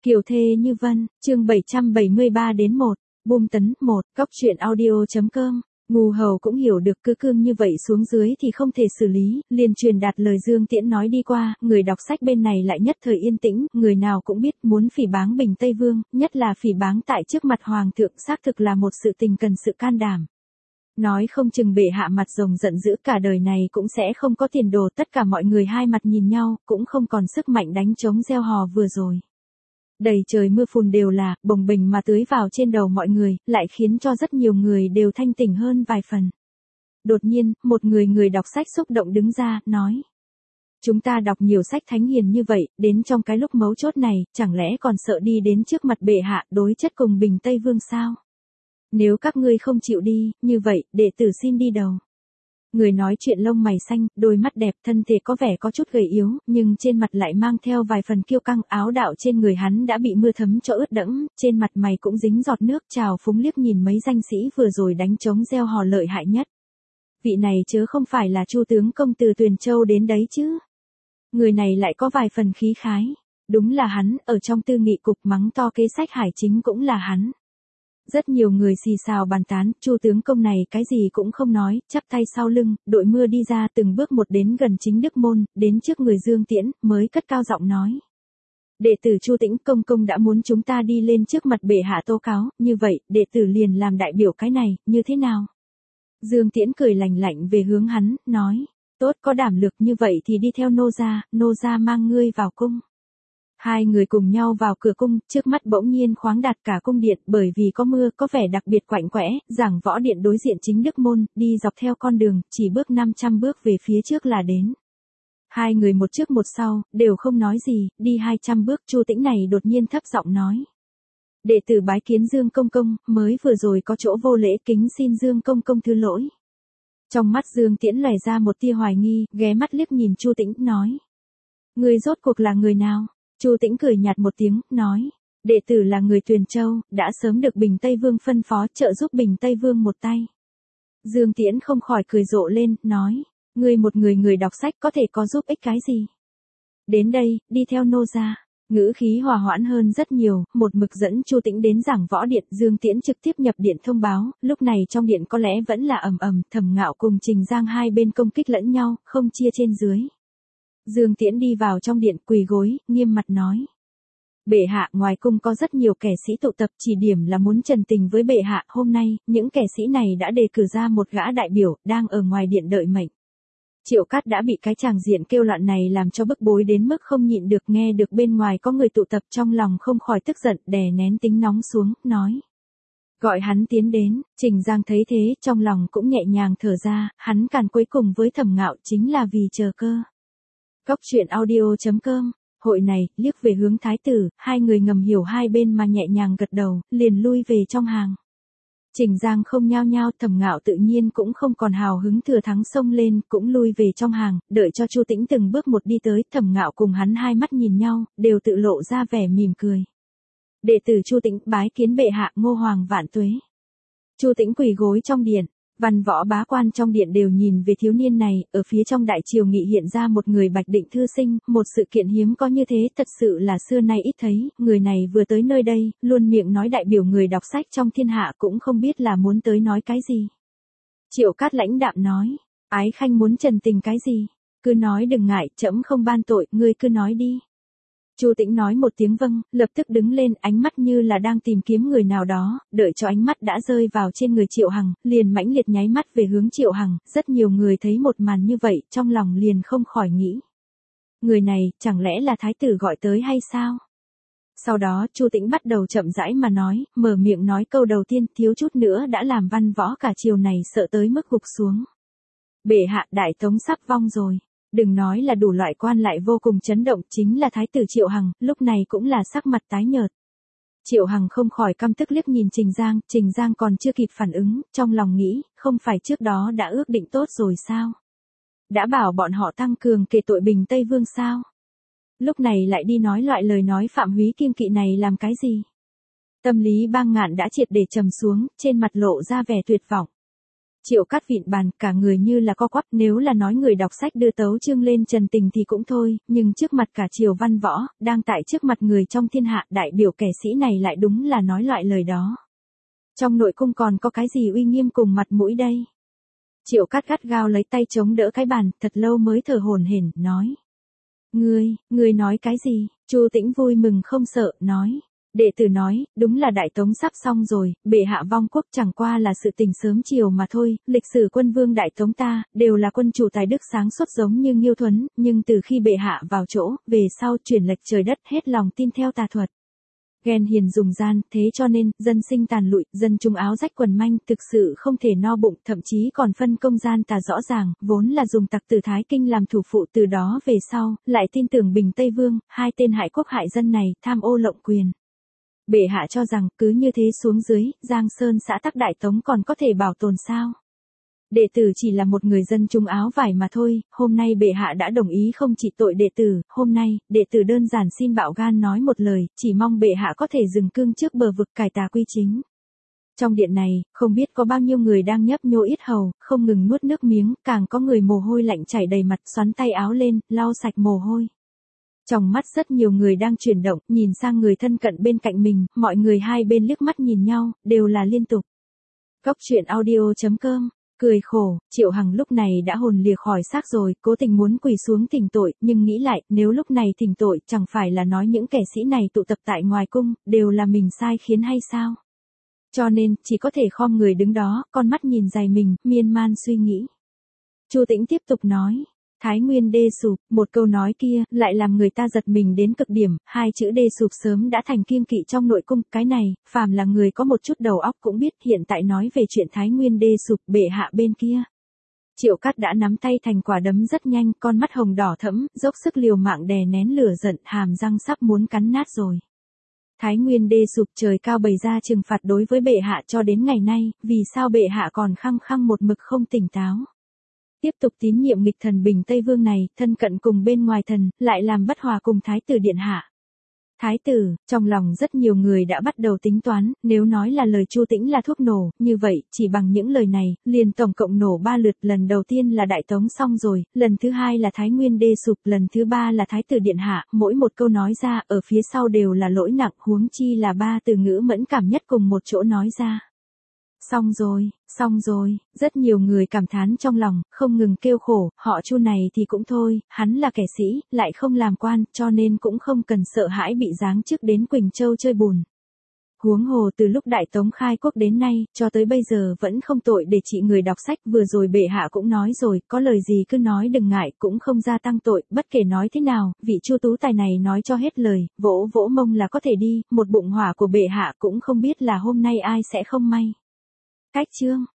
Kiều thê như vân, chương 773 đến 1, Bum tấn 1, Cóc truyện audio.com. Ngu hầu cũng hiểu được cứ cương như vậy xuống dưới thì không thể xử lý, liền truyền đạt lời Dương Tiễn nói đi qua, người đọc sách bên này lại nhất thời yên tĩnh, người nào cũng biết muốn phỉ báng Bình Tây Vương, nhất là phỉ báng tại trước mặt Hoàng thượng xác thực là một sự tình cần sự can đảm. Nói không chừng bệ hạ mặt rồng giận dữ cả đời này cũng sẽ không có tiền đồ, tất cả mọi người hai mặt nhìn nhau, cũng không còn sức mạnh đánh chống gieo hò vừa rồi. Đầy trời mưa phùn đều là, bồng bềnh mà tưới vào trên đầu mọi người, lại khiến cho rất nhiều người đều thanh tỉnh hơn vài phần. Đột nhiên, một người đọc sách xúc động đứng ra, nói. Chúng ta đọc nhiều sách thánh hiền như vậy, đến trong cái lúc mấu chốt này, chẳng lẽ còn sợ đi đến trước mặt bệ hạ đối chất cùng Bình Tây Vương sao? Nếu các ngươi không chịu đi, như vậy, đệ tử xin đi đầu. Người nói chuyện lông mày xanh, đôi mắt đẹp, thân thể có vẻ có chút gầy yếu, nhưng trên mặt lại mang theo vài phần kiêu căng, áo đạo trên người hắn đã bị mưa thấm cho ướt đẫm, trên mặt mày cũng dính giọt nước, trào phúng liếc nhìn mấy danh sĩ vừa rồi đánh trống gieo hò lợi hại nhất. Vị này chớ không phải là Chu tướng công từ Tuyền Châu đến đấy chứ? Người này lại có vài phần khí khái. Đúng là hắn, ở trong tư nghị cục mắng to kế sách hải chính cũng là hắn. Rất nhiều người xì xào bàn tán, Chu tướng công này cái gì cũng không nói, chắp tay sau lưng, đội mưa đi ra từng bước một đến gần chính Đức môn, đến trước người Dương Tiễn, mới cất cao giọng nói. Đệ tử Chu Tĩnh công công đã muốn chúng ta đi lên trước mặt bệ hạ tố cáo, như vậy, đệ tử liền làm đại biểu cái này, như thế nào? Dương Tiễn cười lạnh lạnh về hướng hắn, nói, tốt có đảm lực như vậy thì đi theo nô gia mang ngươi vào cung. Hai người cùng nhau vào cửa cung, trước mắt bỗng nhiên khoáng đạt cả cung điện, bởi vì có mưa, có vẻ đặc biệt quạnh quẽ, Giảng Võ Điện đối diện chính Đức môn, đi dọc theo con đường, chỉ bước 500 bước về phía trước là đến. Hai người một trước một sau, đều không nói gì, đi 200 bước, Chu Tĩnh này đột nhiên thấp giọng nói. Đệ tử bái kiến Dương công công, mới vừa rồi có chỗ vô lễ, kính xin Dương công công thứ lỗi. Trong mắt Dương Tiễn lòe ra một tia hoài nghi, ghé mắt liếc nhìn Chu Tĩnh, nói. Người rốt cuộc là người nào? Chu Tĩnh cười nhạt một tiếng, nói, đệ tử là người Tuyền Châu, đã sớm được Bình Tây Vương phân phó trợ giúp Bình Tây Vương một tay. Dương Tiễn không khỏi cười rộ lên, nói, ngươi một người đọc sách có thể có giúp ích cái gì? Đến đây, đi theo nô gia. Ngữ khí hòa hoãn hơn rất nhiều, một mực dẫn Chu Tĩnh đến Giảng Võ Điện, Dương Tiễn trực tiếp nhập điện thông báo, lúc này trong điện có lẽ vẫn là ầm, Thẩm Ngạo cùng Trình Giang hai bên công kích lẫn nhau, không chia trên dưới. Dương Tiễn đi vào trong điện quỳ gối, nghiêm mặt nói. Bệ hạ, ngoài cung có rất nhiều kẻ sĩ tụ tập, chỉ điểm là muốn trần tình với bệ hạ, hôm nay, những kẻ sĩ này đã đề cử ra một gã đại biểu, đang ở ngoài điện đợi mệnh. Triệu Cát đã bị cái tràng diện kêu loạn này làm cho bức bối đến mức không nhịn được, nghe được bên ngoài có người tụ tập trong lòng không khỏi tức giận, đè nén tính nóng xuống, nói. Gọi hắn tiến đến, Trình Giang thấy thế, trong lòng cũng nhẹ nhàng thở ra, hắn càn cuối cùng với Thẩm Ngạo chính là vì chờ cơ. Cóc truyện audio.com, hội này, liếc về hướng thái tử, hai người ngầm hiểu hai bên mà nhẹ nhàng gật đầu, liền lui về trong hàng. Trình Giang không nhao nhao, Thẩm Ngạo tự nhiên cũng không còn hào hứng thừa thắng xông lên, cũng lui về trong hàng, đợi cho Chu Tĩnh từng bước một đi tới, Thẩm Ngạo cùng hắn hai mắt nhìn nhau, đều tự lộ ra vẻ mỉm cười. Đệ tử Chu Tĩnh bái kiến bệ hạ, Ngô Hoàng vạn tuế. Chu Tĩnh quỳ gối trong điện. Văn võ bá quan trong điện đều nhìn về thiếu niên này, ở phía trong đại triều nghị hiện ra một người Bạch Định thư sinh, một sự kiện hiếm có như thế, thật sự là xưa nay ít thấy, người này vừa tới nơi đây, luôn miệng nói đại biểu người đọc sách trong thiên hạ cũng không biết là muốn tới nói cái gì. Triệu Cát lãnh đạm nói, ái khanh muốn trần tình cái gì? Cứ nói đừng ngại, trẫm không ban tội, ngươi cứ nói đi. Chu Tĩnh nói một tiếng vâng, lập tức đứng lên, ánh mắt như là đang tìm kiếm người nào đó, đợi cho ánh mắt đã rơi vào trên người Triệu Hằng, liền mãnh liệt nháy mắt về hướng Triệu Hằng, rất nhiều người thấy một màn như vậy, trong lòng liền không khỏi nghĩ. Người này, chẳng lẽ là thái tử gọi tới hay sao? Sau đó, Chu Tĩnh bắt đầu chậm rãi mà nói, mở miệng nói câu đầu tiên, thiếu chút nữa đã làm văn võ cả triều này sợ tới mức gục xuống. Bệ hạ, Đại Tống sắp vong rồi. Đừng nói là đủ loại quan lại vô cùng chấn động, chính là thái tử Triệu Hằng, lúc này cũng là sắc mặt tái nhợt. Triệu Hằng không khỏi căm tức liếc nhìn Trình Giang còn chưa kịp phản ứng, trong lòng nghĩ, không phải trước đó đã ước định tốt rồi sao? Đã bảo bọn họ tăng cường kể tội Bình Tây Vương sao? Lúc này lại đi nói loại lời nói phạm húy kiêng kỵ này làm cái gì? Tâm lý Bang Ngạn đã triệt để trầm xuống, trên mặt lộ ra vẻ tuyệt vọng. Triệu Cát vịn bàn, cả người như là co quắp, nếu là nói người đọc sách đưa tấu chương lên trần tình thì cũng thôi, nhưng trước mặt cả triều văn võ, đang tại trước mặt người trong thiên hạ, đại biểu kẻ sĩ này lại đúng là nói loại lời đó. Trong nội cung còn có cái gì uy nghiêm cùng mặt mũi đây? Triệu Cát gắt gao lấy tay chống đỡ cái bàn, thật lâu mới thở hổn hển, nói. Ngươi nói cái gì? Chu Tĩnh vui mừng không sợ, nói. Đệ tử nói, đúng là Đại Tống sắp xong rồi, bệ hạ vong quốc chẳng qua là sự tình sớm chiều mà thôi, lịch sử quân vương Đại Tống ta, đều là quân chủ tài đức sáng suốt giống như Nghiêu Thuấn, nhưng từ khi bệ hạ vào chỗ, về sau chuyển lệch trời đất hết lòng tin theo tà thuật. Ghen hiền dùng gian, thế cho nên, dân sinh tàn lụi, dân chúng áo rách quần manh, thực sự không thể no bụng, thậm chí còn phân công gian tà rõ ràng, vốn là dùng tặc Tử Thái Kinh làm thủ phụ, từ đó về sau, lại tin tưởng Bình Tây Vương, hai tên hại quốc hại dân này, tham ô lộng quyền. Bệ hạ cho rằng, cứ như thế xuống dưới, Giang Sơn xã tắc Đại Tống còn có thể bảo tồn sao? Đệ tử chỉ là một người dân trung áo vải mà thôi, hôm nay bệ hạ đã đồng ý không trị tội đệ tử, hôm nay, đệ tử đơn giản xin bạo gan nói một lời, chỉ mong bệ hạ có thể dừng cương trước bờ vực cải tà quy chính. Trong điện này, không biết có bao nhiêu người đang nhấp nhô yết hầu, không ngừng nuốt nước miếng, càng có người mồ hôi lạnh chảy đầy mặt, xoắn tay áo lên, lau sạch mồ hôi. Trong mắt rất nhiều người đang chuyển động, nhìn sang người thân cận bên cạnh mình, mọi người hai bên liếc mắt nhìn nhau, đều là liên tục. Góc truyện audio.com. Cười khổ, Triệu Hằng lúc này đã hồn lìa khỏi xác rồi, cố tình muốn quỳ xuống thỉnh tội, nhưng nghĩ lại, nếu lúc này thỉnh tội, chẳng phải là nói những kẻ sĩ này tụ tập tại ngoài cung, đều là mình sai khiến hay sao? Cho nên, chỉ có thể khom người đứng đó, con mắt nhìn dài mình, miên man suy nghĩ. Chu Tĩnh tiếp tục nói. Thái Nguyên đê sụp, một câu nói kia, lại làm người ta giật mình đến cực điểm, hai chữ đê sụp sớm đã thành kiêng kỵ trong nội cung, cái này, phàm là người có một chút đầu óc cũng biết, hiện tại nói về chuyện Thái Nguyên đê sụp, bệ hạ bên kia. Triệu Cát đã nắm tay thành quả đấm rất nhanh, con mắt hồng đỏ thẫm, dốc sức liều mạng đè nén lửa giận, hàm răng sắp muốn cắn nát rồi. Thái Nguyên đê sụp, trời cao bày ra trừng phạt đối với bệ hạ cho đến ngày nay, vì sao bệ hạ còn khăng khăng một mực không tỉnh táo? Tiếp tục tín nhiệm nghịch thần Bình Tây Vương này, thân cận cùng bên ngoài thần, lại làm bất hòa cùng Thái tử điện hạ. Thái tử, trong lòng rất nhiều người đã bắt đầu tính toán, nếu nói là lời Chu Tĩnh là thuốc nổ, như vậy, chỉ bằng những lời này, liền tổng cộng nổ 3 lượt, lần đầu tiên là Đại Tống xong rồi, lần thứ hai là Thái Nguyên đê sụp, lần thứ ba là Thái tử điện hạ, mỗi một câu nói ra, ở phía sau đều là lỗi nặng, huống chi là 3 từ ngữ mẫn cảm nhất cùng một chỗ nói ra. Xong rồi, rất nhiều người cảm thán trong lòng, không ngừng kêu khổ, họ Chu này thì cũng thôi, hắn là kẻ sĩ, lại không làm quan, cho nên cũng không cần sợ hãi bị giáng chức đến Quỳnh Châu chơi bùn. Huống hồ từ lúc Đại Tống khai quốc đến nay, cho tới bây giờ vẫn không tội để trị người đọc sách, vừa rồi bệ hạ cũng nói rồi, có lời gì cứ nói đừng ngại, cũng không gia tăng tội, bất kể nói thế nào, vị Chu tú tài này nói cho hết lời, vỗ vỗ mông là có thể đi, một bụng hỏa của bệ hạ cũng không biết là hôm nay ai sẽ không may. Cách chương